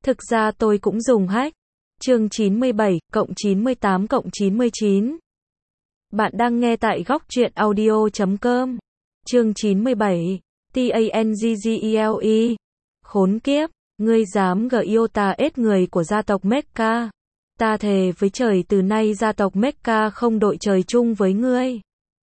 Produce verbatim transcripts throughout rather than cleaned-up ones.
Thực ra tôi cũng dùng hack. Chương chín mươi bảy cộng chín mươi tám cộng chín mươi chín. Bạn đang nghe tại góc truyện audio chấm com. Chương chín mươi bảy. Tanggele. Khốn kiếp, ngươi dám gờ yêu ta ết người của gia tộc Mecca. Ta thề với trời từ nay gia tộc Mecca không đội trời chung với ngươi.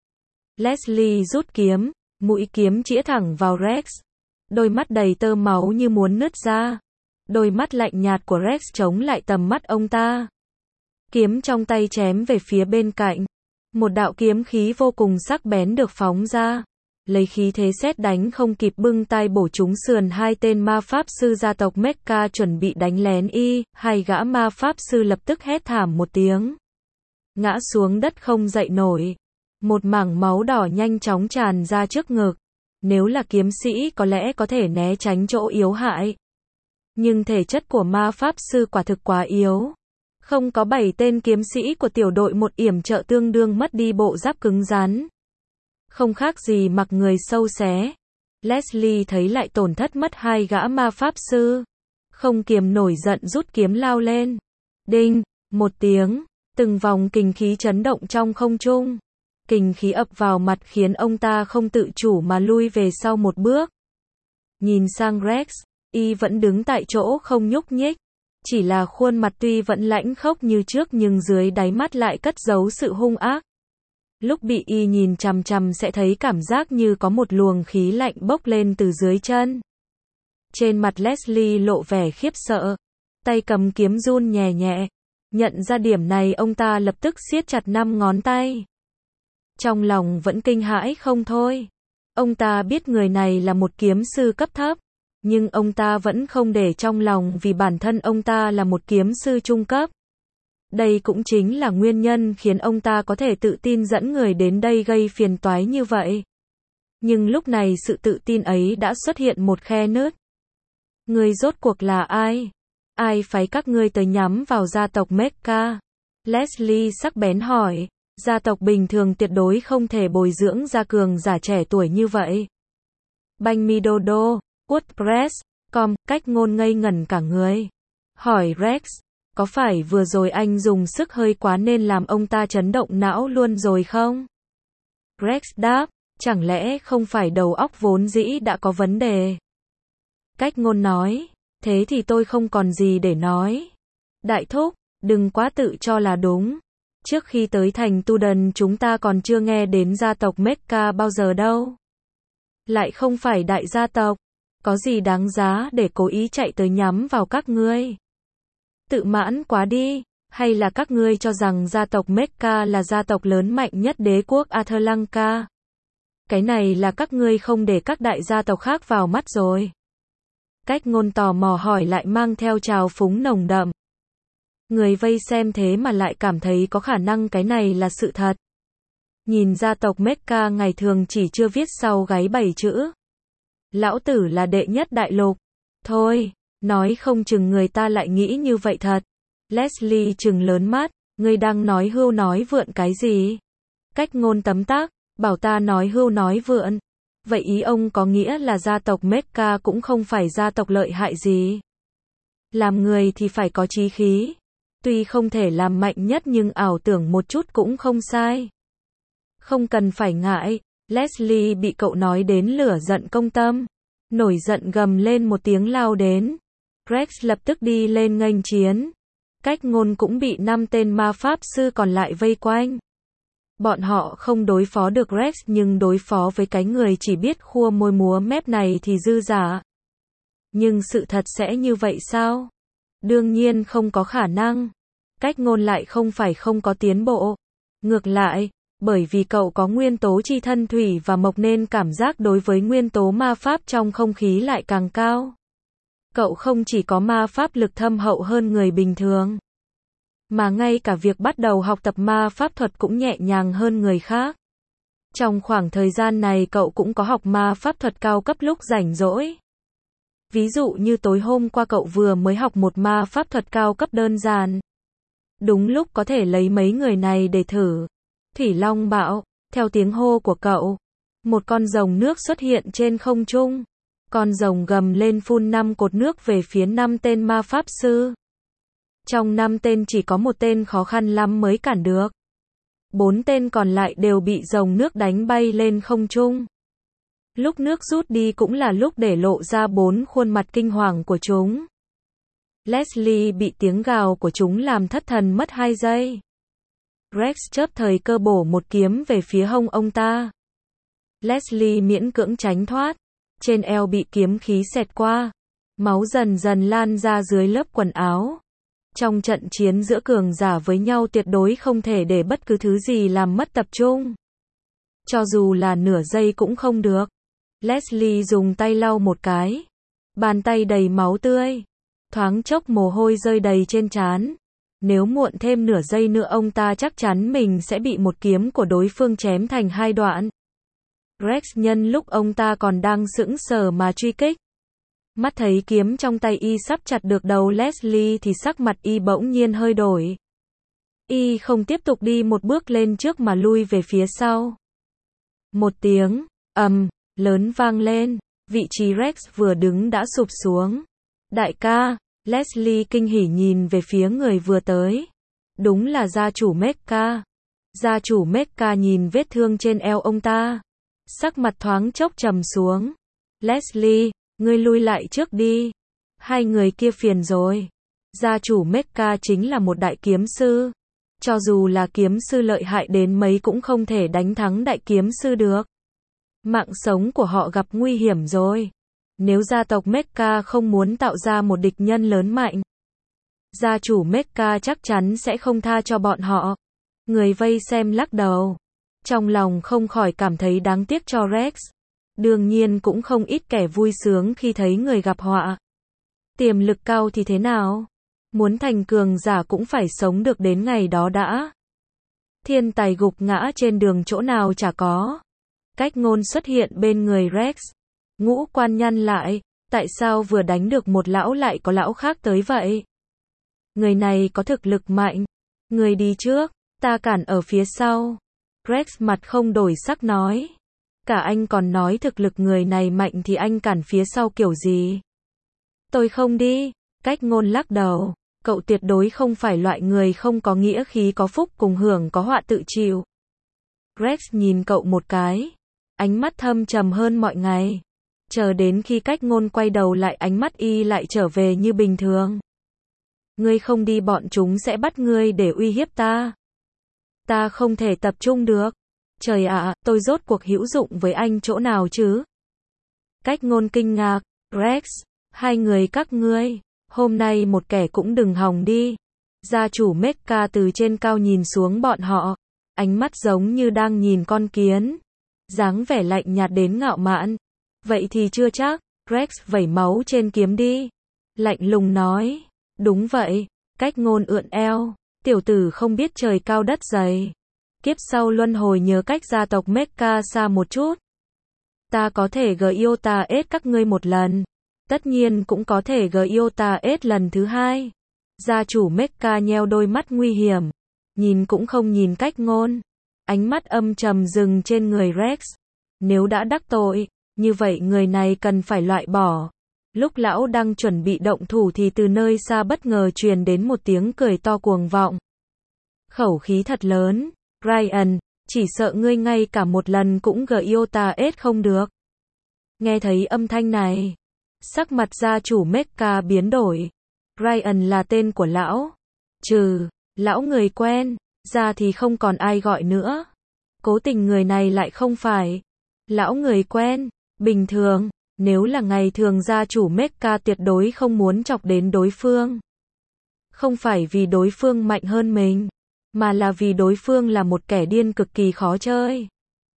Leslie rút kiếm, mũi kiếm chĩa thẳng vào Rex. Đôi mắt đầy tơ máu như muốn nứt ra. Đôi mắt lạnh nhạt của Rex chống lại tầm mắt ông ta. Kiếm trong tay chém về phía bên cạnh. Một đạo kiếm khí vô cùng sắc bén được phóng ra. Lấy khí thế sét đánh không kịp bưng tay bổ trúng sườn hai tên ma pháp sư gia tộc Mecca chuẩn bị đánh lén y. Hai gã ma pháp sư lập tức hét thảm một tiếng. Ngã xuống đất không dậy nổi. Một mảng máu đỏ nhanh chóng tràn ra trước ngực. Nếu là kiếm sĩ có lẽ có thể né tránh chỗ yếu hại. Nhưng thể chất của ma pháp sư quả thực quá yếu. Không có bảy tên kiếm sĩ của tiểu đội một yểm trợ tương đương mất đi bộ giáp cứng rắn. Không khác gì mặc người sâu xé. Leslie thấy lại tổn thất mất hai gã ma pháp sư. Không kiềm nổi giận rút kiếm lao lên. Đinh, một tiếng, từng vòng kình khí chấn động trong không trung. Kình khí ập vào mặt khiến ông ta không tự chủ mà lui về sau một bước. Nhìn sang Rex, y vẫn đứng tại chỗ không nhúc nhích. Chỉ là khuôn mặt tuy vẫn lãnh khốc như trước nhưng dưới đáy mắt lại cất giấu sự hung ác. Lúc bị y nhìn chằm chằm sẽ thấy cảm giác như có một luồng khí lạnh bốc lên từ dưới chân. Trên mặt Leslie lộ vẻ khiếp sợ. Tay cầm kiếm run nhẹ nhẹ. Nhận ra điểm này ông ta lập tức siết chặt năm ngón tay. Trong lòng vẫn kinh hãi không thôi. Ông ta biết người này là một kiếm sư cấp thấp. Nhưng ông ta vẫn không để trong lòng vì bản thân ông ta là một kiếm sư trung cấp. Đây cũng chính là nguyên nhân khiến ông ta có thể tự tin dẫn người đến đây gây phiền toái như vậy. Nhưng lúc này sự tự tin ấy đã xuất hiện một khe nứt. Người rốt cuộc là ai? Ai phái các ngươi tới nhắm vào gia tộc Mecca? Leslie sắc bén hỏi. Gia tộc bình thường tuyệt đối không thể bồi dưỡng ra cường giả trẻ tuổi như vậy. Banh mi đô đô. WordPress, com, cách ngôn ngây ngẩn cả người. Hỏi Rex, có phải vừa rồi anh dùng sức hơi quá nên làm ông ta chấn động não luôn rồi không? Rex đáp, chẳng lẽ không phải đầu óc vốn dĩ đã có vấn đề? Cách ngôn nói, thế thì tôi không còn gì để nói. Đại thúc, đừng quá tự cho là đúng. Trước khi tới thành Tudan chúng ta còn chưa nghe đến gia tộc Mecca bao giờ đâu. Lại không phải đại gia tộc. Có gì đáng giá để cố ý chạy tới nhắm vào các ngươi? Tự mãn quá đi, hay là các ngươi cho rằng gia tộc Mecca là gia tộc lớn mạnh nhất đế quốc Atlanka? Cái này là các ngươi không để các đại gia tộc khác vào mắt rồi. Cách ngôn tò mò hỏi lại mang theo trào phúng nồng đậm. Người vây xem thế mà lại cảm thấy có khả năng cái này là sự thật. Nhìn gia tộc Mecca ngày thường chỉ chưa viết sau gáy bảy chữ. Lão tử là đệ nhất đại lục. Thôi, nói không chừng người ta lại nghĩ như vậy thật. Leslie trừng lớn mắt, ngươi đang nói hưu nói vượn cái gì? Cách ngôn tấm tắc, bảo ta nói hưu nói vượn. Vậy ý ông có nghĩa là gia tộc Mecca cũng không phải gia tộc lợi hại gì. Làm người thì phải có chí khí. Tuy không thể làm mạnh nhất nhưng ảo tưởng một chút cũng không sai. Không cần phải ngại. Leslie bị cậu nói đến lửa giận công tâm. Nổi giận gầm lên một tiếng lao đến. Rex lập tức đi lên nghênh chiến. Cách ngôn cũng bị năm tên ma pháp sư còn lại vây quanh. Bọn họ không đối phó được Rex nhưng đối phó với cái người chỉ biết khua môi múa mép này thì dư giả. Nhưng sự thật sẽ như vậy sao? Đương nhiên không có khả năng. Cách ngôn lại không phải không có tiến bộ. Ngược lại, bởi vì cậu có nguyên tố chi thân thủy và mộc nên cảm giác đối với nguyên tố ma pháp trong không khí lại càng cao. Cậu không chỉ có ma pháp lực thâm hậu hơn người bình thường, mà ngay cả việc bắt đầu học tập ma pháp thuật cũng nhẹ nhàng hơn người khác. Trong khoảng thời gian này cậu cũng có học ma pháp thuật cao cấp lúc rảnh rỗi. Ví dụ như tối hôm qua cậu vừa mới học một ma pháp thuật cao cấp đơn giản. Đúng lúc có thể lấy mấy người này để thử. Thủy Long Bạo, theo tiếng hô của cậu, một con rồng nước xuất hiện trên không trung. Con rồng gầm lên phun năm cột nước về phía năm tên ma pháp sư. Trong năm tên chỉ có một tên khó khăn lắm mới cản được. Bốn tên còn lại đều bị rồng nước đánh bay lên không trung. Lúc nước rút đi cũng là lúc để lộ ra bốn khuôn mặt kinh hoàng của chúng. Leslie bị tiếng gào của chúng làm thất thần mất hai giây. Rex chớp thời cơ bổ một kiếm về phía hông ông ta. Leslie miễn cưỡng tránh thoát. Trên eo bị kiếm khí xẹt qua. Máu dần dần lan ra dưới lớp quần áo. Trong trận chiến giữa cường giả với nhau tuyệt đối không thể để bất cứ thứ gì làm mất tập trung. Cho dù là nửa giây cũng không được. Leslie dùng tay lau một cái. Bàn tay đầy máu tươi. Thoáng chốc mồ hôi rơi đầy trên trán. Nếu muộn thêm nửa giây nữa ông ta chắc chắn mình sẽ bị một kiếm của đối phương chém thành hai đoạn. Rex nhân lúc ông ta còn đang sững sờ mà truy kích. Mắt thấy kiếm trong tay y sắp chặt được đầu Leslie thì sắc mặt y bỗng nhiên hơi đổi. Y không tiếp tục đi một bước lên trước mà lui về phía sau. Một tiếng ầm lớn vang lên, vị trí Rex vừa đứng đã sụp xuống. Đại ca, Leslie kinh hỉ nhìn về phía người vừa tới. Đúng là gia chủ Mecca. Gia chủ Mecca nhìn vết thương trên eo ông ta. Sắc mặt thoáng chốc trầm xuống. Leslie, ngươi lui lại trước đi. Hai người kia phiền rồi. Gia chủ Mecca chính là một đại kiếm sư. Cho dù là kiếm sư lợi hại đến mấy cũng không thể đánh thắng đại kiếm sư được. Mạng sống của họ gặp nguy hiểm rồi. Nếu gia tộc Mecca không muốn tạo ra một địch nhân lớn mạnh, gia chủ Mecca chắc chắn sẽ không tha cho bọn họ. Người vây xem lắc đầu. Trong lòng không khỏi cảm thấy đáng tiếc cho Rex. Đương nhiên cũng không ít kẻ vui sướng khi thấy người gặp họa. Tiềm lực cao thì thế nào? Muốn thành cường giả cũng phải sống được đến ngày đó đã. Thiên tài gục ngã trên đường chỗ nào chả có. Cách ngôn xuất hiện bên người Rex. Ngũ quan nhăn lại, tại sao vừa đánh được một lão lại có lão khác tới vậy? Người này có thực lực mạnh. Người đi trước, ta cản ở phía sau. Rex mặt không đổi sắc nói. Cả anh còn nói thực lực người này mạnh thì anh cản phía sau kiểu gì? Tôi không đi. Cách ngôn lắc đầu. Cậu tuyệt đối không phải loại người không có nghĩa khí có phúc cùng hưởng có họa tự chịu. Rex nhìn cậu một cái. Ánh mắt thâm trầm hơn mọi ngày. Chờ đến khi cách ngôn quay đầu lại ánh mắt y lại trở về như bình thường. Ngươi không đi bọn chúng sẽ bắt ngươi để uy hiếp ta. Ta không thể tập trung được. Trời ạ, à, tôi rốt cuộc hữu dụng với anh chỗ nào chứ? Cách ngôn kinh ngạc. Rex, hai người các ngươi, hôm nay một kẻ cũng đừng hòng đi. Gia chủ Mecca từ trên cao nhìn xuống bọn họ. Ánh mắt giống như đang nhìn con kiến. Dáng vẻ lạnh nhạt đến ngạo mạn. Vậy thì chưa chắc. Rex vẩy máu trên kiếm đi. Lạnh lùng nói. Đúng vậy. Cách ngôn ưỡn eo. Tiểu tử không biết trời cao đất dày. Kiếp sau luân hồi nhớ cách gia tộc Mecca xa một chút. Ta có thể Giota ết các ngươi một lần. Tất nhiên cũng có thể Giota ết lần thứ hai. Gia chủ Mecca nheo đôi mắt nguy hiểm. Nhìn cũng không nhìn cách ngôn. Ánh mắt âm trầm dừng trên người Rex. Nếu đã đắc tội, như vậy người này cần phải loại bỏ. Lúc lão đang chuẩn bị động thủ thì từ nơi xa bất ngờ truyền đến một tiếng cười to cuồng vọng. Khẩu khí thật lớn. Ryan, chỉ sợ ngươi ngay cả một lần cũng Giota ết không được. Nghe thấy âm thanh này, sắc mặt gia chủ Mecca biến đổi. Ryan là tên của lão. Trừ, lão người quen, ra thì không còn ai gọi nữa. Cố tình người này lại không phải. Lão người quen, bình thường, nếu là ngày thường gia chủ Mecca tuyệt đối không muốn chọc đến đối phương. Không phải vì đối phương mạnh hơn mình, mà là vì đối phương là một kẻ điên cực kỳ khó chơi.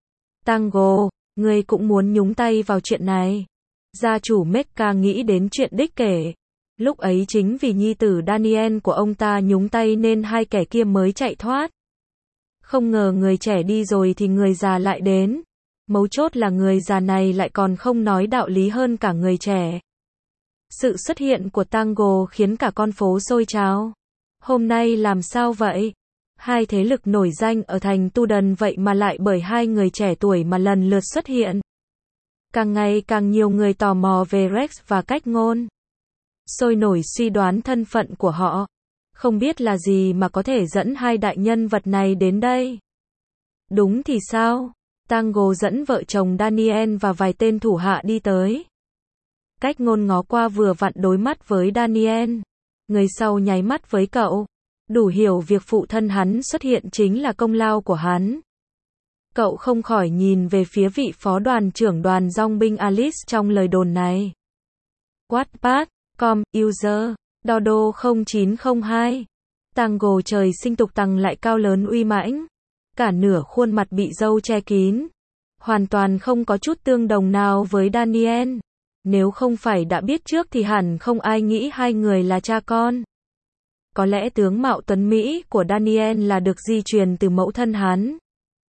Tango, ngươi cũng muốn nhúng tay vào chuyện này. Gia chủ Mecca nghĩ đến chuyện đích kể. Lúc ấy chính vì nhi tử Daniel của ông ta nhúng tay nên hai kẻ kia mới chạy thoát. Không ngờ người trẻ đi rồi thì người già lại đến. Mấu chốt là người già này lại còn không nói đạo lý hơn cả người trẻ. Sự xuất hiện của Tango khiến cả con phố sôi trào. Hôm nay làm sao vậy? Hai thế lực nổi danh ở thành Tu Đần vậy mà lại bởi hai người trẻ tuổi mà lần lượt xuất hiện. Càng ngày càng nhiều người tò mò về Rex và cách ngôn. Sôi nổi suy đoán thân phận của họ. Không biết là gì mà có thể dẫn hai đại nhân vật này đến đây. Đúng thì sao? Tango dẫn vợ chồng Daniel và vài tên thủ hạ đi tới. Cách ngôn ngó qua vừa vặn đối mắt với Daniel. Người sau nháy mắt với cậu. Đủ hiểu việc phụ thân hắn xuất hiện chính là công lao của hắn. Cậu không khỏi nhìn về phía vị phó đoàn trưởng đoàn dong binh Alice trong lời đồn này. Wattpad, com, user, Dodo không chín không hai. Tango trời sinh tục tằng lại cao lớn uy mãnh. Cả nửa khuôn mặt bị râu che kín. Hoàn toàn không có chút tương đồng nào với Daniel. Nếu không phải đã biết trước thì hẳn không ai nghĩ hai người là cha con. Có lẽ tướng mạo tuấn Mỹ của Daniel là được di truyền từ mẫu thân hắn.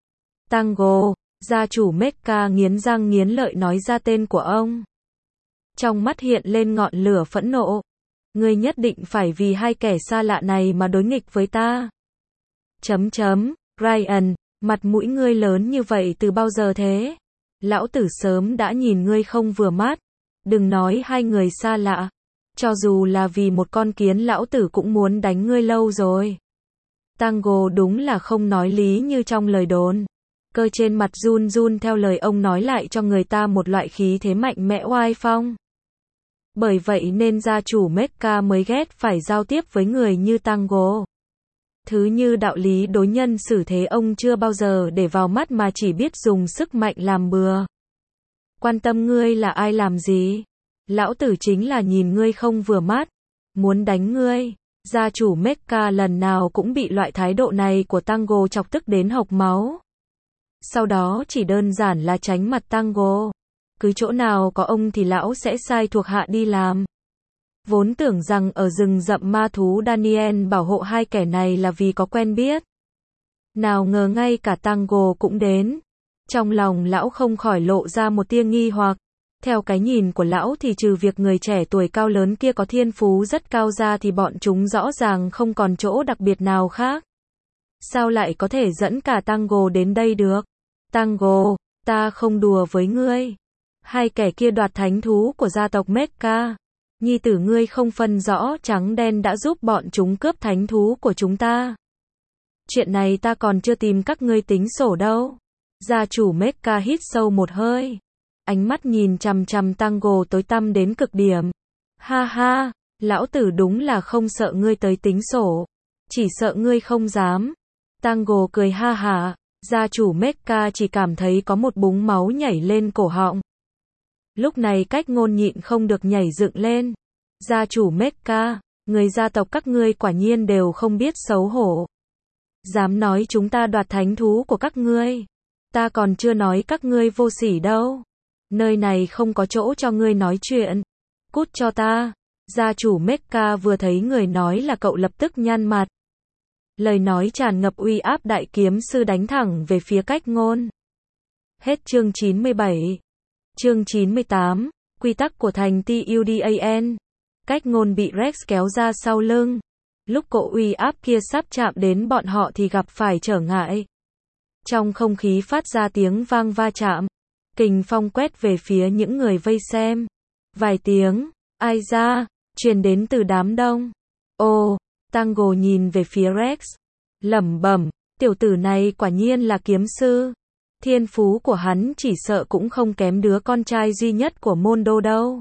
Tango, gia chủ Mecca nghiến răng nghiến lợi nói ra tên của ông. Trong mắt hiện lên ngọn lửa phẫn nộ. Ngươi nhất định phải vì hai kẻ xa lạ này mà đối nghịch với ta. Chấm chấm, Ryan, mặt mũi ngươi lớn như vậy từ bao giờ thế? Lão tử sớm đã nhìn ngươi không vừa mắt. Đừng nói hai người xa lạ. Cho dù là vì một con kiến lão tử cũng muốn đánh ngươi lâu rồi. Tango đúng là không nói lý như trong lời đồn. Cơ trên mặt run run theo lời ông nói lại cho người ta một loại khí thế mạnh mẽ oai phong. Bởi vậy nên gia chủ Mecca mới ghét phải giao tiếp với người như Tango. Thứ như đạo lý đối nhân xử thế ông chưa bao giờ để vào mắt mà chỉ biết dùng sức mạnh làm bừa. Quan tâm ngươi là ai làm gì? Lão tử chính là nhìn ngươi không vừa mắt. Muốn đánh ngươi. Gia chủ Mecca lần nào cũng bị loại thái độ này của Tango chọc tức đến hộc máu. Sau đó chỉ đơn giản là tránh mặt Tango. Cứ chỗ nào có ông thì lão sẽ sai thuộc hạ đi làm. Vốn tưởng rằng ở rừng rậm ma thú Daniel bảo hộ hai kẻ này là vì có quen biết. Nào ngờ ngay cả Tango cũng đến. Trong lòng lão không khỏi lộ ra một tia nghi hoặc. Theo cái nhìn của lão thì trừ việc người trẻ tuổi cao lớn kia có thiên phú rất cao ra thì bọn chúng rõ ràng không còn chỗ đặc biệt nào khác. Sao lại có thể dẫn cả Tango đến đây được? Tango, ta không đùa với ngươi. Hai kẻ kia đoạt thánh thú của gia tộc Mecca. Nhi tử ngươi không phân rõ trắng đen đã giúp bọn chúng cướp thánh thú của chúng ta. Chuyện này ta còn chưa tìm các ngươi tính sổ đâu. Gia chủ Mecca hít sâu một hơi. Ánh mắt nhìn chằm chằm Tango tối tăm đến cực điểm. Ha ha, lão tử đúng là không sợ ngươi tới tính sổ. Chỉ sợ ngươi không dám. Tango cười ha hả. Gia chủ Mecca chỉ cảm thấy có một búng máu nhảy lên cổ họng. Lúc này cách ngôn nhịn không được nhảy dựng lên. Gia chủ Mecca, người gia tộc các ngươi quả nhiên đều không biết xấu hổ. Dám nói chúng ta đoạt thánh thú của các ngươi. Ta còn chưa nói các ngươi vô sỉ đâu. Nơi này không có chỗ cho ngươi nói chuyện. Cút cho ta. Gia chủ Mecca vừa thấy người nói là cậu lập tức nhăn mặt. Lời nói tràn ngập uy áp đại kiếm sư đánh thẳng về phía cách ngôn. Hết chương chín mươi bảy. Chương chín mươi tám. Quy tắc của thành Tudan. Cách ngôn bị Rex kéo ra sau lưng. Lúc cỗ uy áp kia sắp chạm đến bọn họ thì gặp phải trở ngại. Trong không khí phát ra tiếng vang va chạm. Kình phong quét về phía những người vây xem. Vài tiếng, ai ra, truyền đến từ đám đông. Ồ, Tango nhìn về phía Rex. Lẩm bẩm, tiểu tử này quả nhiên là kiếm sư. Thiên phú của hắn chỉ sợ cũng không kém đứa con trai duy nhất của Mondo đâu.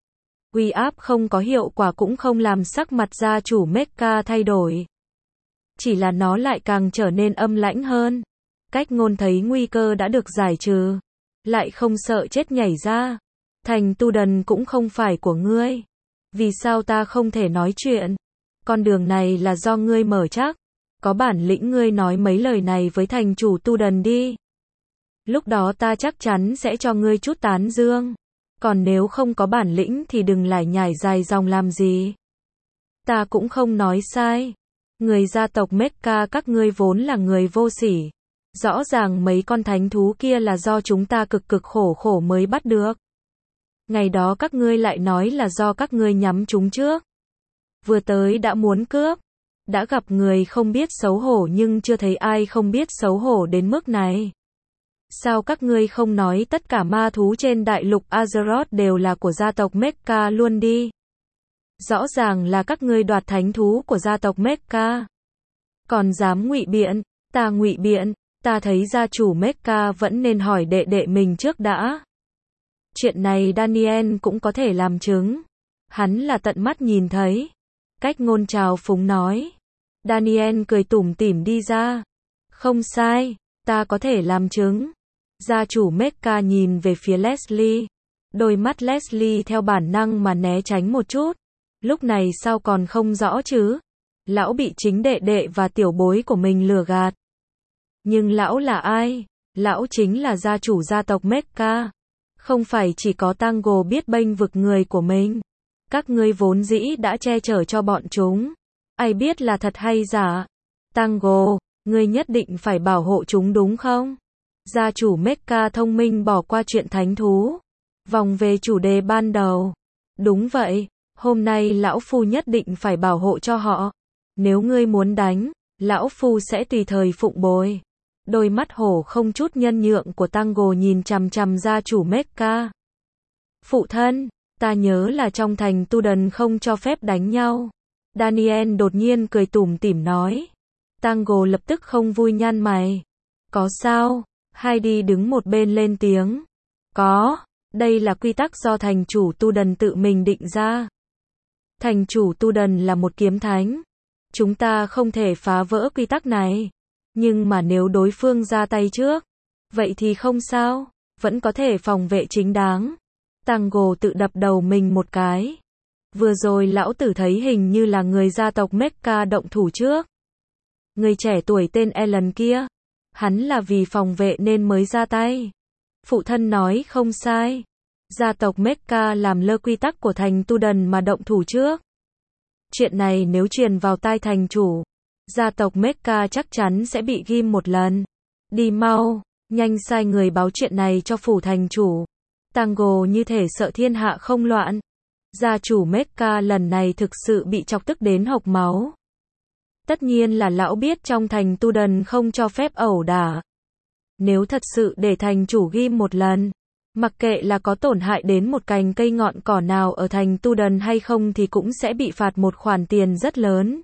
Uy áp không có hiệu quả cũng không làm sắc mặt gia chủ Mecca thay đổi. Chỉ là nó lại càng trở nên âm lãnh hơn. Cách ngôn thấy nguy cơ đã được giải trừ. Lại không sợ chết nhảy ra. Thành Tudan cũng không phải của ngươi. Vì sao ta không thể nói chuyện? Con đường này là do ngươi mở chắc. Có bản lĩnh ngươi nói mấy lời này với thành chủ Tudan đi. Lúc đó ta chắc chắn sẽ cho ngươi chút tán dương. Còn nếu không có bản lĩnh thì đừng lải nhải dài dòng làm gì. Ta cũng không nói sai. Người gia tộc Mecca các ngươi vốn là người vô sỉ. Rõ ràng mấy con thánh thú kia là do chúng ta cực cực khổ khổ mới bắt được. Ngày đó các ngươi lại nói là do các ngươi nhắm chúng trước. Vừa tới đã muốn cướp. Đã gặp người không biết xấu hổ nhưng chưa thấy ai không biết xấu hổ đến mức này. Sao các ngươi không nói tất cả ma thú trên đại lục Azeroth đều là của gia tộc Mecha luôn đi? Rõ ràng là các ngươi đoạt thánh thú của gia tộc Mecha. Còn dám ngụy biện, ta ngụy biện, ta thấy gia chủ Mecha vẫn nên hỏi đệ đệ mình trước đã. Chuyện này Daniel cũng có thể làm chứng. Hắn là tận mắt nhìn thấy. Cách ngôn trào phúng nói. Daniel cười tủm tỉm đi ra. Không sai, ta có thể làm chứng. Gia chủ Mecha nhìn về phía Leslie. Đôi mắt Leslie theo bản năng mà né tránh một chút. Lúc này sao còn không rõ chứ? Lão bị chính đệ đệ và tiểu bối của mình lừa gạt. Nhưng lão là ai? Lão chính là gia chủ gia tộc Mecha. Không phải chỉ có Tango biết bênh vực người của mình. Các ngươi vốn dĩ đã che chở cho bọn chúng. Ai biết là thật hay giả? Tango, ngươi nhất định phải bảo hộ chúng đúng không? Gia chủ Mecha thông minh bỏ qua chuyện thánh thú. Vòng về chủ đề ban đầu. Đúng vậy, hôm nay lão phu nhất định phải bảo hộ cho họ. Nếu ngươi muốn đánh, lão phu sẽ tùy thời phụng bồi. Đôi mắt hổ không chút nhân nhượng của Tango nhìn chằm chằm gia chủ Mecha. Phụ thân, ta nhớ là trong thành Tu Đần không cho phép đánh nhau. Daniel đột nhiên cười tủm tỉm nói. Tango lập tức không vui nhăn mày. Có sao? Heidi đứng một bên lên tiếng. Có, đây là quy tắc do thành chủ Tu Đần tự mình định ra. Thành chủ Tu Đần là một kiếm thánh. Chúng ta không thể phá vỡ quy tắc này. Nhưng mà nếu đối phương ra tay trước, vậy thì không sao, vẫn có thể phòng vệ chính đáng. Tango tự đập đầu mình một cái. Vừa rồi lão tử thấy hình như là người gia tộc Mecha động thủ trước. Người trẻ tuổi tên Alan kia, hắn là vì phòng vệ nên mới ra tay. Phụ thân nói không sai. Gia tộc Mecha làm lơ quy tắc của thành Tu Đần mà động thủ trước. Chuyện này nếu truyền vào tai thành chủ, gia tộc Mecha chắc chắn sẽ bị ghim một lần. Đi mau, nhanh sai người báo chuyện này cho phủ thành chủ. Tango như thể sợ thiên hạ không loạn. Gia chủ Mecha lần này thực sự bị chọc tức đến hộc máu. Tất nhiên là lão biết trong thành Tu Đần không cho phép ẩu đả. Nếu thật sự để thành chủ ghim một lần, mặc kệ là có tổn hại đến một cành cây ngọn cỏ nào ở thành Tu Đần hay không thì cũng sẽ bị phạt một khoản tiền rất lớn.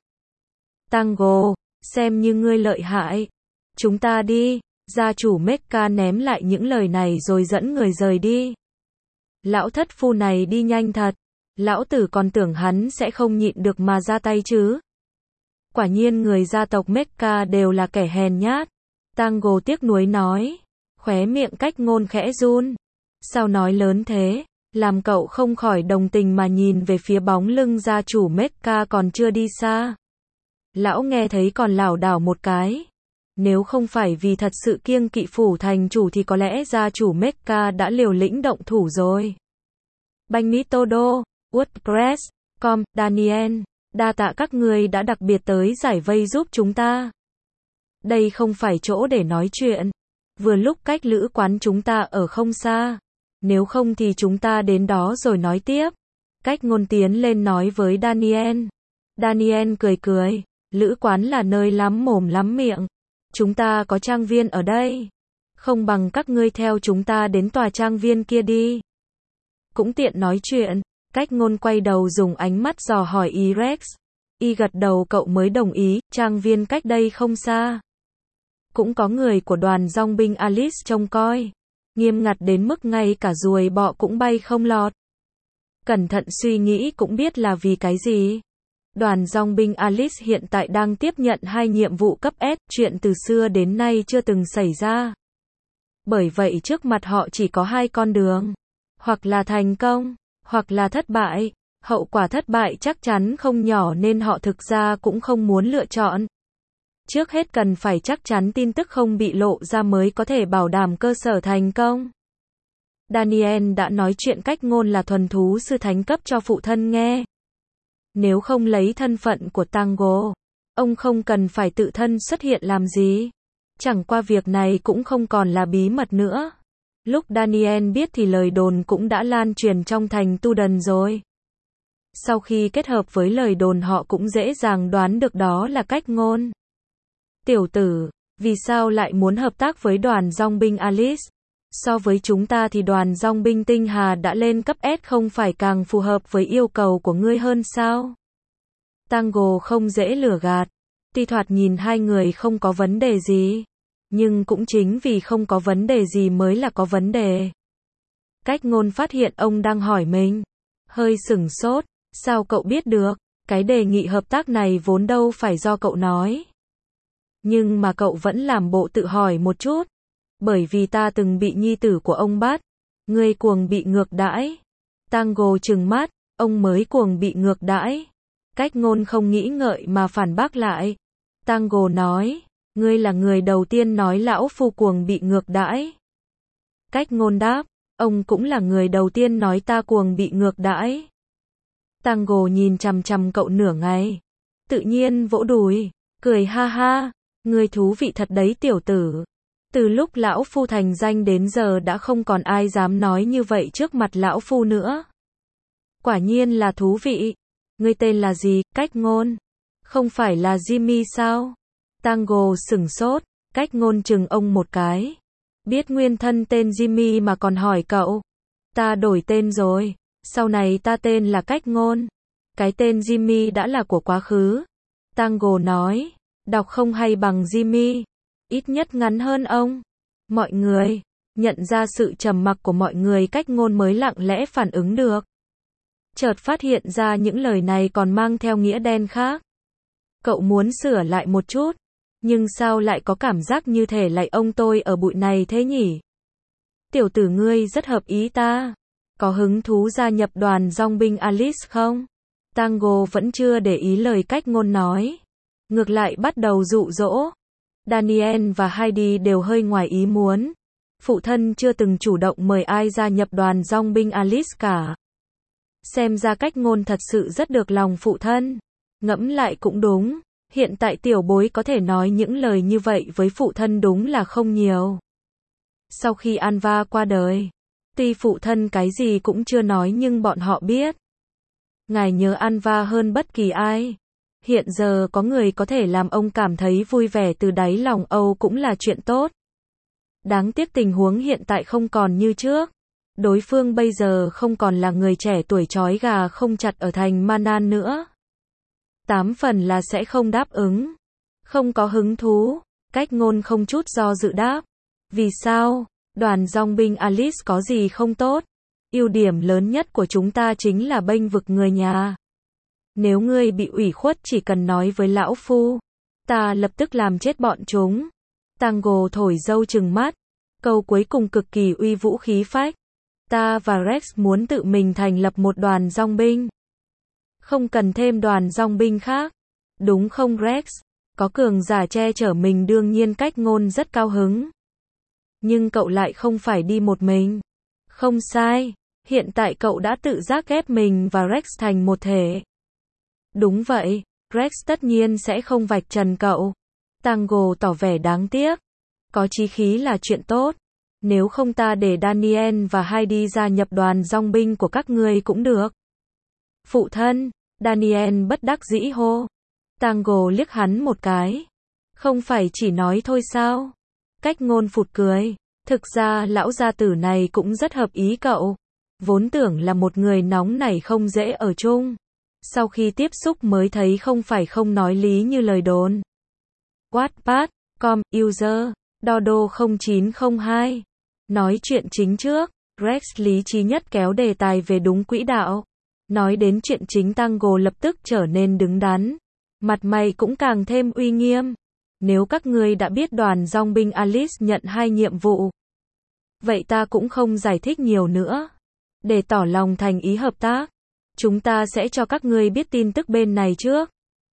Tango, xem như ngươi lợi hại. Chúng ta đi. Gia chủ Mecha ném lại những lời này rồi dẫn người rời đi. Lão thất phu này đi nhanh thật. Lão tử còn tưởng hắn sẽ không nhịn được mà ra tay chứ. Quả nhiên người gia tộc Mecha đều là kẻ hèn nhát. Tango tiếc nuối nói. Khóe miệng cách ngôn khẽ run. Sao nói lớn thế? Làm cậu không khỏi đồng tình mà nhìn về phía bóng lưng gia chủ Mecha còn chưa đi xa. Lão nghe thấy còn lảo đảo một cái. Nếu không phải vì thật sự kiêng kỵ phủ thành chủ thì có lẽ gia chủ Mecha đã liều lĩnh động thủ rồi. Banh Mỹ Todo, WordPress, com, Daniel, đa tạ các người đã đặc biệt tới giải vây giúp chúng ta. Đây không phải chỗ để nói chuyện. Vừa lúc cách lữ quán chúng ta ở không xa. Nếu không thì chúng ta đến đó rồi nói tiếp. Cách ngôn tiến lên nói với Daniel. Daniel cười cười. Lữ quán là nơi lắm mồm lắm miệng. Chúng ta có trang viên ở đây. Không bằng các ngươi theo chúng ta đến tòa trang viên kia đi. Cũng tiện nói chuyện. Cách ngôn quay đầu dùng ánh mắt dò hỏi Y-Rex. Y gật đầu cậu mới đồng ý. Trang viên cách đây không xa. Cũng có người của đoàn dòng binh Alice trông coi. Nghiêm ngặt đến mức ngay cả ruồi bọ cũng bay không lọt. Cẩn thận suy nghĩ cũng biết là vì cái gì. Đoàn dòng binh Alice hiện tại đang tiếp nhận hai nhiệm vụ cấp S, chuyện từ xưa đến nay chưa từng xảy ra. Bởi vậy trước mặt họ chỉ có hai con đường. Hoặc là thành công, hoặc là thất bại. Hậu quả thất bại chắc chắn không nhỏ nên họ thực ra cũng không muốn lựa chọn. Trước hết cần phải chắc chắn tin tức không bị lộ ra mới có thể bảo đảm cơ sở thành công. Daniel đã nói chuyện cách ngôn là thuần thú sư thánh cấp cho phụ thân nghe. Nếu không lấy thân phận của Tango, ông không cần phải tự thân xuất hiện làm gì. Chẳng qua việc này cũng không còn là bí mật nữa. Lúc Daniel biết thì lời đồn cũng đã lan truyền trong thành Tu Đần rồi. Sau khi kết hợp với lời đồn họ cũng dễ dàng đoán được đó là cách ngôn. Tiểu tử, Vì sao lại muốn hợp tác với đoàn dòng binh Alice? So với chúng ta thì đoàn dòng binh Tinh Hà đã lên cấp S không phải càng phù hợp với yêu cầu của ngươi hơn sao? Tango không dễ lừa gạt. Tuy thoạt nhìn hai người không có vấn đề gì, nhưng cũng chính vì không có vấn đề gì mới là có vấn đề. Cách Ngôn phát hiện ông đang hỏi mình. Hơi sửng sốt, sao cậu biết được? Cái đề nghị hợp tác này vốn đâu phải do cậu nói. Nhưng mà cậu vẫn làm bộ tự hỏi một chút. Bởi vì ta từng bị nhi tử của ông bắt. Ngươi cuồng bị ngược đãi. Tango trừng mắt, ông mới cuồng bị ngược đãi. Cách Ngôn không nghĩ ngợi mà phản bác lại. Tango nói, ngươi là người đầu tiên nói lão phu cuồng bị ngược đãi. Cách Ngôn đáp, ông cũng là người đầu tiên nói ta cuồng bị ngược đãi. Tango nhìn chằm chằm cậu nửa ngày. Tự nhiên vỗ đùi, cười ha ha, ngươi thú vị thật đấy tiểu tử. Từ lúc lão phu thành danh đến giờ đã không còn ai dám nói như vậy trước mặt lão phu nữa. Quả nhiên là thú vị. Ngươi tên là gì? Cách Ngôn. Không phải là Jimmy sao? Tango sửng sốt, Cách Ngôn chừng ông một cái. Biết nguyên thân tên Jimmy mà còn hỏi cậu. Ta đổi tên rồi, sau này ta tên là Cách Ngôn. Cái tên Jimmy đã là của quá khứ. Tango nói, đọc không hay bằng Jimmy, ít nhất ngắn hơn ông. Mọi người, nhận ra sự trầm mặc của mọi người, Cách Ngôn mới lặng lẽ phản ứng được. Chợt phát hiện ra những lời này còn mang theo nghĩa đen khác. Cậu muốn sửa lại một chút, nhưng sao lại có cảm giác như thể lại ông tôi ở bụi này thế nhỉ? Tiểu tử ngươi rất hợp ý ta. Có hứng thú gia nhập đoàn dòng binh Alice không? Tango vẫn chưa để ý lời Cách Ngôn nói. Ngược lại bắt đầu dụ dỗ. Daniel và Heidi đều hơi ngoài ý muốn. Phụ thân chưa từng chủ động mời ai gia nhập đoàn dòng binh Alice cả. Xem ra Cách Ngôn thật sự rất được lòng phụ thân. Ngẫm lại cũng đúng. Hiện tại tiểu bối có thể nói những lời như vậy với phụ thân đúng là không nhiều. Sau khi Anva qua đời, tuy phụ thân cái gì cũng chưa nói nhưng bọn họ biết. Ngài nhớ Anva hơn bất kỳ ai. Hiện giờ có người có thể làm ông cảm thấy vui vẻ từ đáy lòng Âu cũng là chuyện tốt. Đáng tiếc tình huống hiện tại không còn như trước. Đối phương bây giờ không còn là người trẻ tuổi trói gà không chặt ở thành Manan nữa. Tám phần là sẽ không đáp ứng. Không có hứng thú. Cách Ngôn không chút do dự đáp. Vì sao? Đoàn dòng binh Alice có gì không tốt? Ưu điểm lớn nhất của chúng ta chính là bênh vực người nhà. Nếu ngươi bị ủy khuất chỉ cần nói với lão phu. Ta lập tức làm chết bọn chúng. Tango thổi dâu trừng mắt. Câu cuối cùng cực kỳ uy vũ khí phách. Ta và Rex muốn tự mình thành lập một đoàn dòng binh. Không cần thêm đoàn dòng binh khác. Đúng không Rex? Có cường giả che chở mình đương nhiên Cách Ngôn rất cao hứng. Nhưng cậu lại không phải đi một mình. Không sai. Hiện tại cậu đã tự giác ghép mình và Rex thành một thể. Đúng vậy. Rex tất nhiên sẽ không vạch trần cậu. Tango tỏ vẻ đáng tiếc. Có chí khí là chuyện tốt. Nếu không ta để Daniel và Heidi gia nhập đoàn dòng binh của các ngươi cũng được. Phụ thân, Daniel bất đắc dĩ hô. Tango liếc hắn một cái. Không phải chỉ nói thôi sao? Cách Ngôn phụt cười. Thực ra lão gia tử này cũng rất hợp ý cậu. Vốn tưởng là một người nóng nảy không dễ ở chung. Sau khi tiếp xúc mới thấy không phải không nói lý như lời đồn. Wattpad, com, user, Dodo không chín không hai. Nói chuyện chính trước, Rex lý trí nhất kéo đề tài về đúng quỹ đạo. Nói đến chuyện chính Tango lập tức trở nên đứng đắn. Mặt mày cũng càng thêm uy nghiêm. Nếu các ngươi đã biết đoàn dòng binh Alice nhận hai nhiệm vụ. Vậy ta cũng không giải thích nhiều nữa. Để tỏ lòng thành ý hợp tác. Chúng ta sẽ cho các ngươi biết tin tức bên này trước.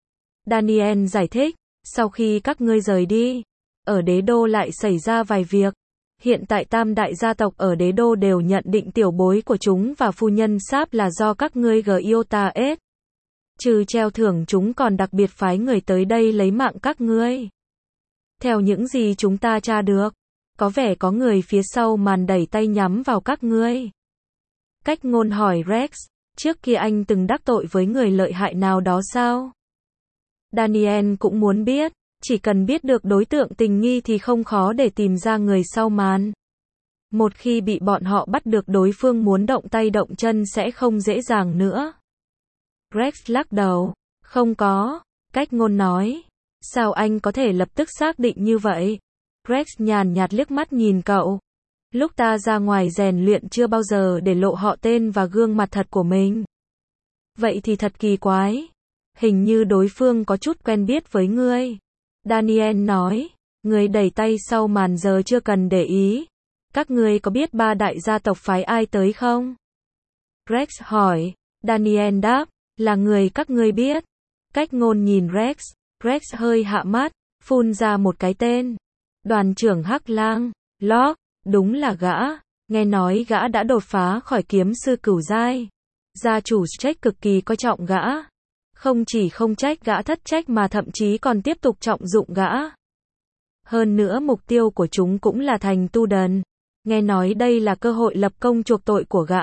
Daniel giải thích. Sau khi các ngươi rời đi. Ở đế đô lại xảy ra vài việc. Hiện tại tam đại gia tộc ở đế đô đều nhận định tiểu bối của chúng và phu nhân Sáp là do các ngươi Giota S. Trừ treo thưởng chúng còn đặc biệt phái người tới đây lấy mạng các ngươi. Theo những gì chúng ta tra được, có vẻ có người phía sau màn đẩy tay nhắm vào các ngươi. Cách Ngôn hỏi Rex, trước kia anh từng đắc tội với người lợi hại nào đó sao? Daniel cũng muốn biết, Chỉ cần biết được đối tượng tình nghi thì không khó để tìm ra người sau màn. Một khi bị bọn họ bắt được, đối phương muốn động tay động chân sẽ không dễ dàng nữa. Rex lắc đầu. Không có. Cách ngôn nói. Sao anh có thể lập tức xác định như vậy? Rex nhàn nhạt liếc mắt nhìn cậu. Lúc ta ra ngoài rèn luyện chưa bao giờ để lộ họ tên và gương mặt thật của mình. Vậy thì thật kỳ quái. Hình như đối phương có chút quen biết với ngươi. Daniel nói. Người đẩy tay sau màn giờ chưa cần để ý. Các ngươi có biết ba đại gia tộc phái ai tới không? Rex hỏi. Daniel đáp. Là người các ngươi biết. Cách ngôn nhìn Rex. Rex hơi hạ mắt, phun ra một cái tên. Đoàn trưởng Hắc Lang. Locke. Đúng là gã. Nghe nói gã đã đột phá khỏi kiếm sư cửu giai. Gia chủ Strait cực kỳ coi trọng gã. Không chỉ không trách gã thất trách mà thậm chí còn tiếp tục trọng dụng gã. Hơn nữa mục tiêu của chúng cũng là thành Tu Đần. Nghe nói đây là cơ hội lập công chuộc tội của gã.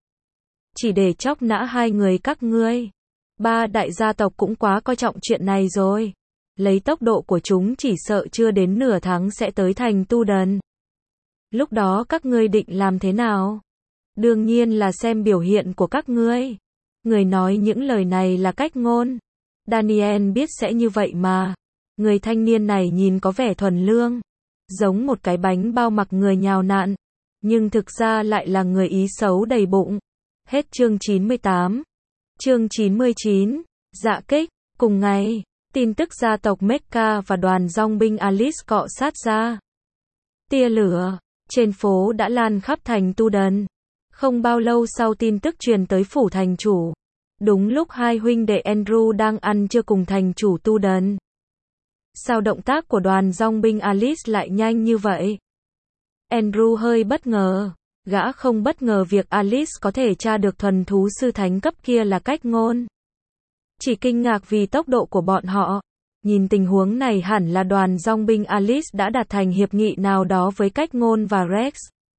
Chỉ để chóc nã hai người các ngươi. Ba đại gia tộc cũng quá coi trọng chuyện này rồi. Lấy tốc độ của chúng chỉ sợ chưa đến nửa tháng sẽ tới thành Tu Đần. Lúc đó các ngươi định làm thế nào? Đương nhiên là xem biểu hiện của các ngươi. Người nói những lời này là Cách Ngôn. Daniel biết sẽ như vậy mà. Người thanh niên này nhìn có vẻ thuần lương. Giống một cái bánh bao mặc người nhào nặn. Nhưng thực ra lại là người ý xấu đầy bụng. Hết chương chín mươi tám. Chương chín mươi chín. Dạ kích. Cùng ngày, tin tức gia tộc Mecca và đoàn dòng binh Alice cọ sát ra. Tia lửa trên phố đã lan khắp thành Tu Đần. Không bao lâu sau tin tức truyền tới phủ thành chủ. Đúng lúc hai huynh đệ Andrew đang ăn trưa cùng thành chủ Tu Đần. Sao động tác của đoàn dòng binh Alice lại nhanh như vậy? Andrew hơi bất ngờ. Gã không bất ngờ việc Alice có thể tra được thuần thú sư thánh cấp kia là Cách Ngôn. Chỉ kinh ngạc vì tốc độ của bọn họ. Nhìn tình huống này hẳn là đoàn dòng binh Alice đã đạt thành hiệp nghị nào đó với Cách Ngôn và Rex.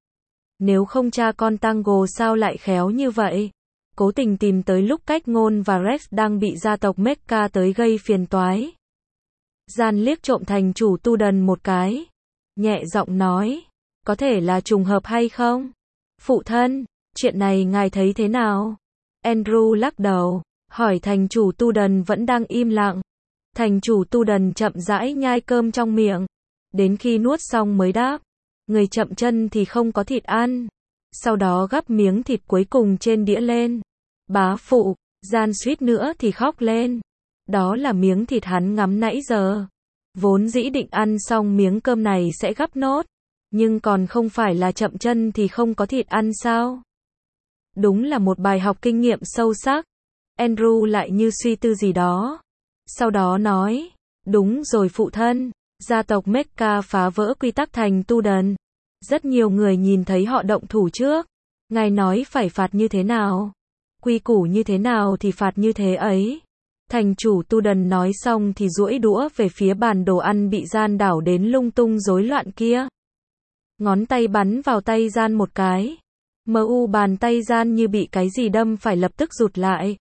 Nếu không cha con Tango sao lại khéo như vậy? Cố tình tìm tới lúc Cách Ngôn và Rex đang bị gia tộc Mecca tới gây phiền toái. Gian liếc trộm thành chủ Tu Đần một cái. Nhẹ giọng nói. Có thể là trùng hợp hay không? Phụ thân, chuyện này ngài thấy thế nào? Andrew lắc đầu. Hỏi thành chủ Tu Đần vẫn đang im lặng. Thành chủ Tu Đần chậm rãi nhai cơm trong miệng. Đến khi nuốt xong mới đáp. Người chậm chân thì không có thịt ăn. Sau đó gắp miếng thịt cuối cùng trên đĩa lên. Bá phụ, Gian suýt nữa thì khóc lên. Đó là miếng thịt hắn ngắm nãy giờ. Vốn dĩ định ăn xong miếng cơm này sẽ gắp nốt. Nhưng còn không phải là chậm chân thì không có thịt ăn sao? Đúng là một bài học kinh nghiệm sâu sắc. Andrew lại như suy tư gì đó. Sau đó nói. Đúng rồi phụ thân. Gia tộc Mecca phá vỡ quy tắc thành Tu Đần. Rất nhiều người nhìn thấy họ động thủ trước. Ngài nói phải phạt như thế nào? Quy củ như thế nào thì phạt như thế ấy. Thành chủ Tu Đần nói xong thì duỗi đũa về phía bàn đồ ăn bị Gian đảo đến lung tung rối loạn kia. Ngón tay bắn vào tay Gian một cái. Mờ u bàn tay Gian như bị cái gì đâm phải lập tức rụt lại.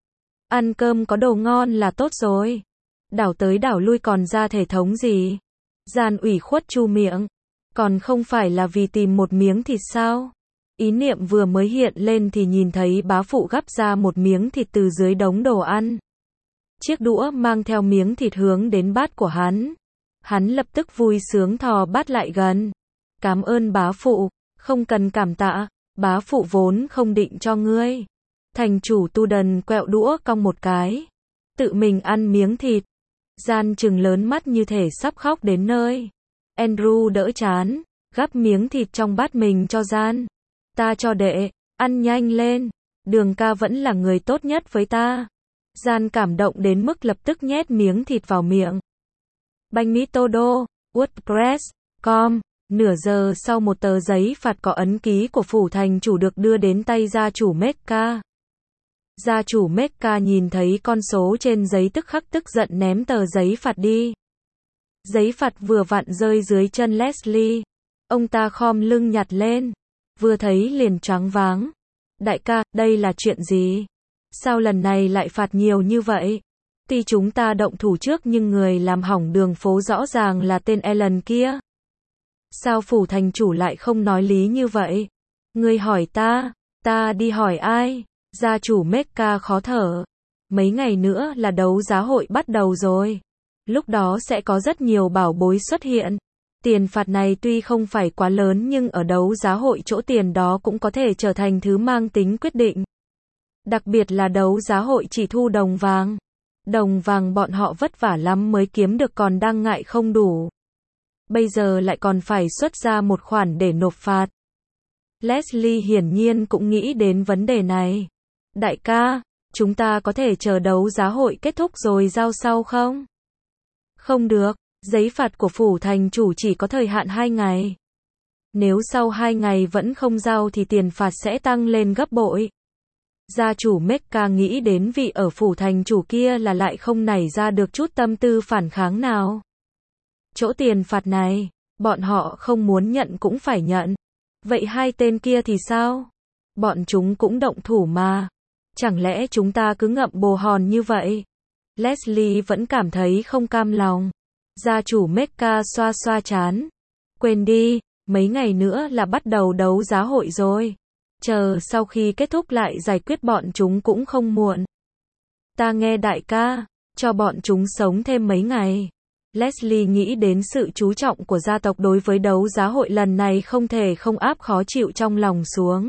Ăn cơm có đồ ngon là tốt rồi. Đảo tới đảo lui còn ra thể thống gì. Gian ủy khuất chu miệng. Còn không phải là vì tìm một miếng thịt sao? Ý niệm vừa mới hiện lên thì nhìn thấy bá phụ gắp ra một miếng thịt từ dưới đống đồ ăn. Chiếc đũa mang theo miếng thịt hướng đến bát của hắn. Hắn lập tức vui sướng thò bát lại gần. Cảm ơn bá phụ, không cần cảm tạ, bá phụ vốn không định cho ngươi. Thành chủ Tu Đần quẹo đũa cong một cái. Tự mình ăn miếng thịt. Gian trừng lớn mắt như thể sắp khóc đến nơi. Andrew đỡ chán, gắp miếng thịt trong bát mình cho Gian. Ta cho đệ, ăn nhanh lên. Đường ca vẫn là người tốt nhất với ta. Gian cảm động đến mức lập tức nhét miếng thịt vào miệng. Bánh mì Todo, WordPress, com. Nửa giờ sau một tờ giấy phạt có ấn ký của phủ thành chủ được đưa đến tay gia chủ Mecca. Gia chủ Mecca nhìn thấy con số trên giấy tức khắc tức giận ném tờ giấy phạt đi. Giấy phạt vừa vặn rơi dưới chân Leslie. Ông ta khom lưng nhặt lên. Vừa thấy liền choáng váng. Đại ca, đây là chuyện gì? Sao lần này lại phạt nhiều như vậy? Tuy chúng ta động thủ trước nhưng người làm hỏng đường phố rõ ràng là tên Alan kia. Sao phủ thành chủ lại không nói lý như vậy? Ngươi hỏi ta, ta đi hỏi ai? Gia chủ Mecca khó thở. Mấy ngày nữa là đấu giá hội bắt đầu rồi. Lúc đó sẽ có rất nhiều bảo bối xuất hiện. Tiền phạt này tuy không phải quá lớn nhưng ở đấu giá hội chỗ tiền đó cũng có thể trở thành thứ mang tính quyết định. Đặc biệt là đấu giá hội chỉ thu đồng vàng. Đồng vàng bọn họ vất vả lắm mới kiếm được còn đang ngại không đủ. Bây giờ lại còn phải xuất ra một khoản để nộp phạt. Leslie hiển nhiên cũng nghĩ đến vấn đề này. Đại ca, chúng ta có thể chờ đấu giá hội kết thúc rồi giao sau không? Không được, giấy phạt của phủ thành chủ chỉ có thời hạn hai ngày. Nếu sau hai ngày vẫn không giao thì tiền phạt sẽ tăng lên gấp bội. Gia chủ Mecca nghĩ đến vị ở phủ thành chủ kia là lại không nảy ra được chút tâm tư phản kháng nào. Chỗ tiền phạt này, bọn họ không muốn nhận cũng phải nhận. Vậy hai tên kia thì sao? Bọn chúng cũng động thủ mà. Chẳng lẽ chúng ta cứ ngậm bồ hòn như vậy? Leslie vẫn cảm thấy không cam lòng. Gia chủ Mecca xoa xoa trán. Quên đi, mấy ngày nữa là bắt đầu đấu giá hội rồi. Chờ sau khi kết thúc lại giải quyết bọn chúng cũng không muộn. Ta nghe đại ca, cho bọn chúng sống thêm mấy ngày. Leslie nghĩ đến sự chú trọng của gia tộc đối với đấu giá hội lần này không thể không áp khó chịu trong lòng xuống.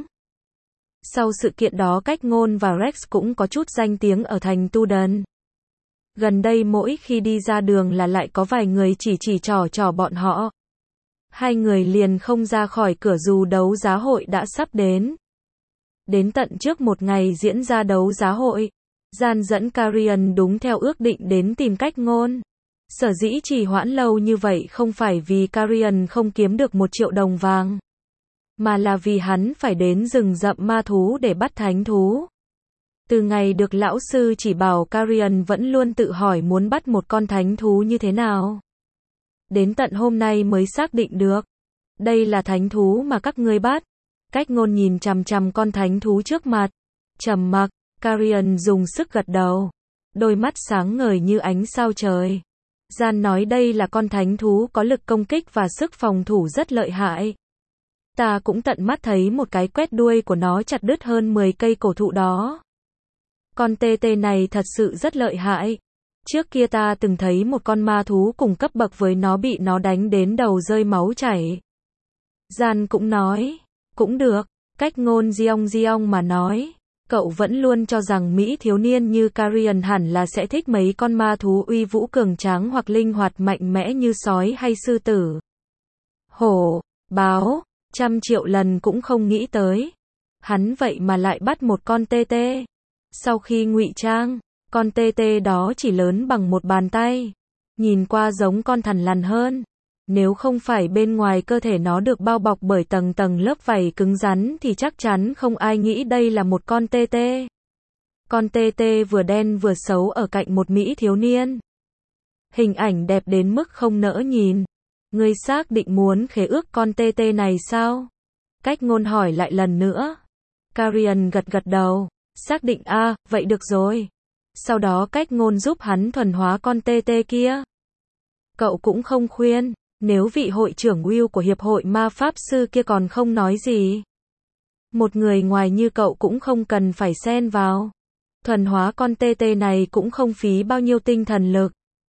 Sau sự kiện đó Cách Ngôn và Rex cũng có chút danh tiếng ở thành Tudun. Gần đây mỗi khi đi ra đường là lại có vài người chỉ chỉ trò trò bọn họ. Hai người liền không ra khỏi cửa dù đấu giá hội đã sắp đến. Đến tận trước một ngày diễn ra đấu giá hội, Gian dẫn Carrion đúng theo ước định đến tìm Cách Ngôn. Sở dĩ trì hoãn lâu như vậy không phải vì Carrion không kiếm được một triệu đồng vàng, mà là vì hắn phải đến rừng rậm ma thú để bắt thánh thú. Từ ngày được lão sư chỉ bảo Carrion vẫn luôn tự hỏi muốn bắt một con thánh thú như thế nào. Đến tận hôm nay mới xác định được. Đây là thánh thú mà các ngươi bắt. Cách Ngôn nhìn chằm chằm con thánh thú trước mặt. Trầm mặc, Carrion dùng sức gật đầu. Đôi mắt sáng ngời như ánh sao trời. Gian nói đây là con thánh thú có lực công kích và sức phòng thủ rất lợi hại. Ta cũng tận mắt thấy một cái quét đuôi của nó chặt đứt hơn mười cây cổ thụ đó. Con tê tê này thật sự rất lợi hại. Trước kia ta từng thấy một con ma thú cùng cấp bậc với nó bị nó đánh đến đầu rơi máu chảy. Gian cũng nói, cũng được, Cách Ngôn giong giong mà nói. Cậu vẫn luôn cho rằng Mỹ thiếu niên như Carrion hẳn là sẽ thích mấy con ma thú uy vũ cường tráng hoặc linh hoạt mạnh mẽ như sói hay sư tử. Hổ, báo, trăm triệu lần cũng không nghĩ tới. Hắn vậy mà lại bắt một con tê tê. Sau khi ngụy trang, con tê tê đó chỉ lớn bằng một bàn tay. Nhìn qua giống con thằn lằn hơn. Nếu không phải bên ngoài cơ thể nó được bao bọc bởi tầng tầng lớp vảy cứng rắn thì chắc chắn không ai nghĩ đây là một con tê tê. Con tê tê vừa đen vừa xấu ở cạnh một Mỹ thiếu niên. Hình ảnh đẹp đến mức không nỡ nhìn. Ngươi xác định muốn khế ước con tê tê này sao? Cách Ngôn hỏi lại lần nữa. Carrion gật gật đầu. Xác định a, à, vậy được rồi. Sau đó Cách Ngôn giúp hắn thuần hóa con tê tê kia. Cậu cũng không khuyên. Nếu vị hội trưởng Will của Hiệp hội Ma Pháp Sư kia còn không nói gì. Một người ngoài như cậu cũng không cần phải xen vào. Thuần hóa con tê tê này cũng không phí bao nhiêu tinh thần lực.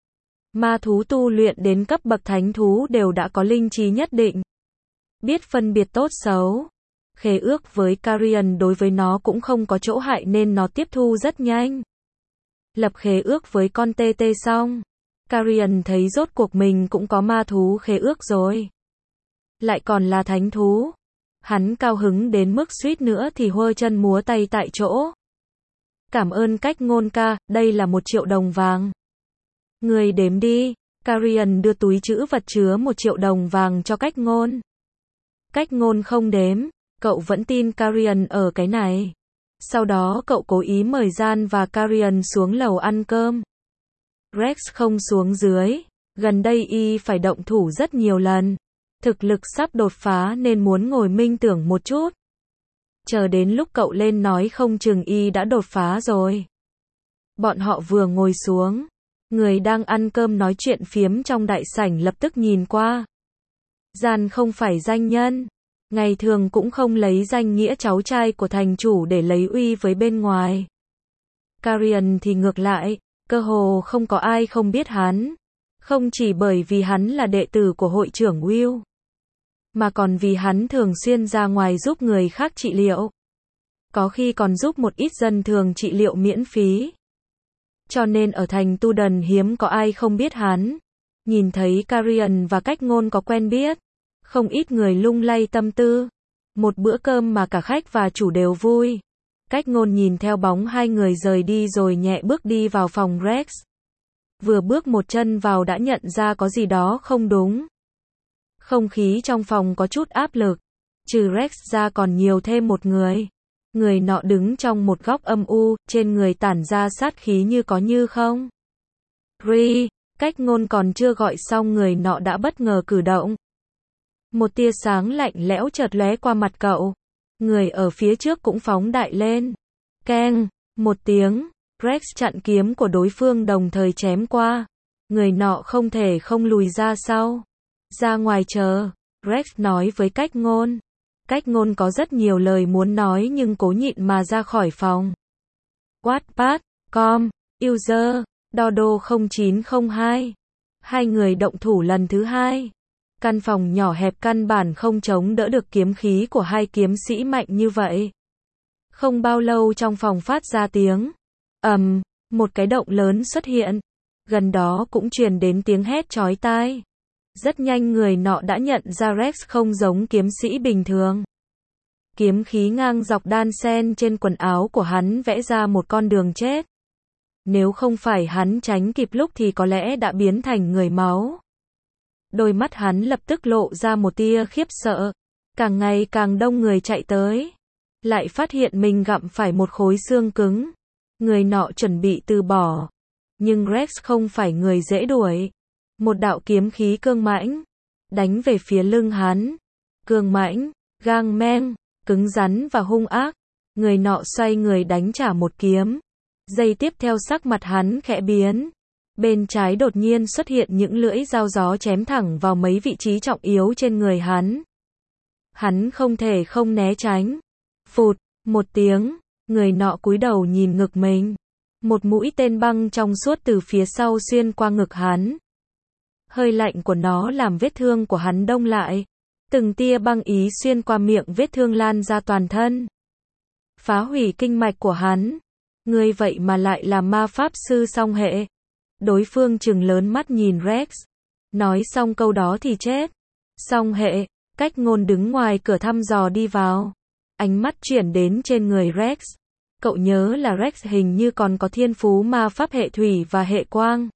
Ma thú tu luyện đến cấp bậc thánh thú đều đã có linh trí nhất định. Biết phân biệt tốt xấu. Khế ước với Carrion đối với nó cũng không có chỗ hại nên nó tiếp thu rất nhanh. Lập khế ước với con tê tê xong. Carrion thấy rốt cuộc mình cũng có ma thú khế ước rồi. Lại còn là thánh thú. Hắn cao hứng đến mức suýt nữa thì huơ chân múa tay tại chỗ. Cảm ơn Cách Ngôn ca, đây là một triệu đồng vàng. Người đếm đi. Carrion đưa túi trữ vật chứa một triệu đồng vàng cho Cách Ngôn. Cách Ngôn không đếm, cậu vẫn tin Carrion ở cái này. Sau đó cậu cố ý mời Gian và Carrion xuống lầu ăn cơm. Rex không xuống dưới, gần đây y phải động thủ rất nhiều lần. Thực lực sắp đột phá nên muốn ngồi minh tưởng một chút. Chờ đến lúc cậu lên nói không chừng y đã đột phá rồi. Bọn họ vừa ngồi xuống, người đang ăn cơm nói chuyện phiếm trong đại sảnh lập tức nhìn qua. Gian không phải danh nhân, ngày thường cũng không lấy danh nghĩa cháu trai của thành chủ để lấy uy với bên ngoài. Carian thì ngược lại, cơ hồ không có ai không biết hắn. Không chỉ bởi vì hắn là đệ tử của hội trưởng Will, mà còn vì hắn thường xuyên ra ngoài giúp người khác trị liệu. Có khi còn giúp một ít dân thường trị liệu miễn phí. Cho nên ở thành Tu Đần hiếm có ai không biết hắn. Nhìn thấy Carian và Cách Ngôn có quen biết, không ít người lung lay tâm tư. Một bữa cơm mà cả khách và chủ đều vui. Cách Ngôn nhìn theo bóng hai người rời đi rồi nhẹ bước đi vào phòng Rex. Vừa bước một chân vào đã nhận ra có gì đó không đúng. Không khí trong phòng có chút áp lực. Trừ Rex ra còn nhiều thêm một người. Người nọ đứng trong một góc âm u, trên người tản ra sát khí như có như không. Ri, Cách Ngôn còn chưa gọi xong người nọ đã bất ngờ cử động. Một tia sáng lạnh lẽo chợt lóe qua mặt cậu. Người ở phía trước cũng phóng đại lên. Keng, một tiếng, Rex chặn kiếm của đối phương đồng thời chém qua. Người nọ không thể không lùi ra sau. Ra ngoài chờ, Rex nói với Cách Ngôn. Cách Ngôn có rất nhiều lời muốn nói nhưng cố nhịn mà ra khỏi phòng. Wattpad, com, user, Dodo không chín không hai. Hai người động thủ lần thứ hai. Căn phòng nhỏ hẹp căn bản không chống đỡ được kiếm khí của hai kiếm sĩ mạnh như vậy. Không bao lâu trong phòng phát ra tiếng ầm, um, một cái động lớn xuất hiện. Gần đó cũng truyền đến tiếng hét chói tai. Rất nhanh người nọ đã nhận ra Rex không giống kiếm sĩ bình thường. Kiếm khí ngang dọc đan xen trên quần áo của hắn vẽ ra một con đường chết. Nếu không phải hắn tránh kịp lúc thì có lẽ đã biến thành người máu. Đôi mắt hắn lập tức lộ ra một tia khiếp sợ. Càng ngày càng đông người chạy tới. Lại phát hiện mình gặm phải một khối xương cứng. Người nọ chuẩn bị từ bỏ. Nhưng Rex không phải người dễ đuổi. Một đạo kiếm khí cương mãnh đánh về phía lưng hắn. Cương mãnh, gang men, cứng rắn và hung ác. Người nọ xoay người đánh trả một kiếm. Giây tiếp theo sắc mặt hắn khẽ biến. Bên trái đột nhiên xuất hiện những lưỡi dao gió chém thẳng vào mấy vị trí trọng yếu trên người hắn. Hắn không thể không né tránh. Phụt, một tiếng, người nọ cúi đầu nhìn ngực mình. Một mũi tên băng trong suốt từ phía sau xuyên qua ngực hắn. Hơi lạnh của nó làm vết thương của hắn đông lại. Từng tia băng ý xuyên qua miệng vết thương lan ra toàn thân. Phá hủy kinh mạch của hắn. Ngươi vậy mà lại là ma pháp sư song hệ. Đối phương trừng lớn mắt nhìn Rex. Nói xong câu đó thì chết. Song hệ, Cách Ngôn đứng ngoài cửa thăm dò đi vào. Ánh mắt chuyển đến trên người Rex. Cậu nhớ là Rex hình như còn có thiên phú ma pháp hệ thủy và hệ quang.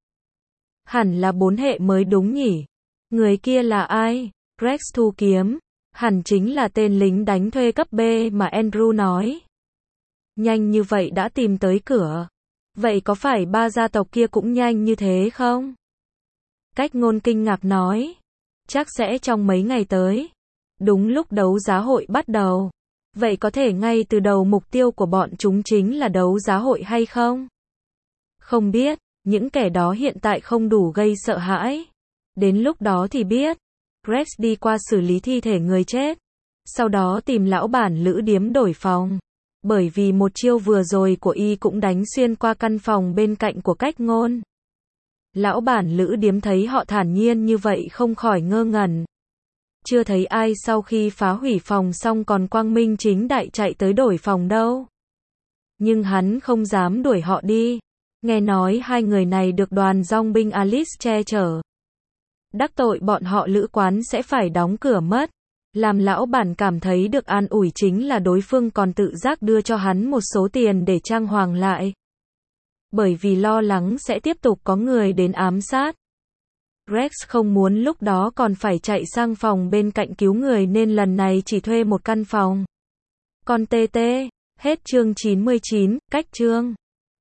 Hẳn là bốn hệ mới đúng nhỉ. Người kia là ai? Rex thu kiếm. Hẳn chính là tên lính đánh thuê cấp B mà Andrew nói. Nhanh như vậy đã tìm tới cửa. Vậy có phải ba gia tộc kia cũng nhanh như thế không? Cách Ngôn kinh ngạc nói. Chắc sẽ trong mấy ngày tới. Đúng lúc đấu giá hội bắt đầu. Vậy có thể ngay từ đầu mục tiêu của bọn chúng chính là đấu giá hội hay không? Không biết, những kẻ đó hiện tại không đủ gây sợ hãi. Đến lúc đó thì biết. Rex đi qua xử lý thi thể người chết. Sau đó tìm lão bản lữ điếm đổi phòng. Bởi vì một chiêu vừa rồi của y cũng đánh xuyên qua căn phòng bên cạnh của Cách Ngôn. Lão bản lữ điếm thấy họ thản nhiên như vậy không khỏi ngơ ngẩn. Chưa thấy ai sau khi phá hủy phòng xong còn quang minh chính đại chạy tới đổi phòng đâu. Nhưng hắn không dám đuổi họ đi. Nghe nói hai người này được đoàn dong binh Alice che chở. Đắc tội bọn họ lữ quán sẽ phải đóng cửa mất. Làm lão bản cảm thấy được an ủi chính là đối phương còn tự giác đưa cho hắn một số tiền để trang hoàng lại. Bởi vì lo lắng sẽ tiếp tục có người đến ám sát. Rex không muốn lúc đó còn phải chạy sang phòng bên cạnh cứu người nên lần này chỉ thuê một căn phòng. Con tê tê, hết chương chín mươi chín, cách chương.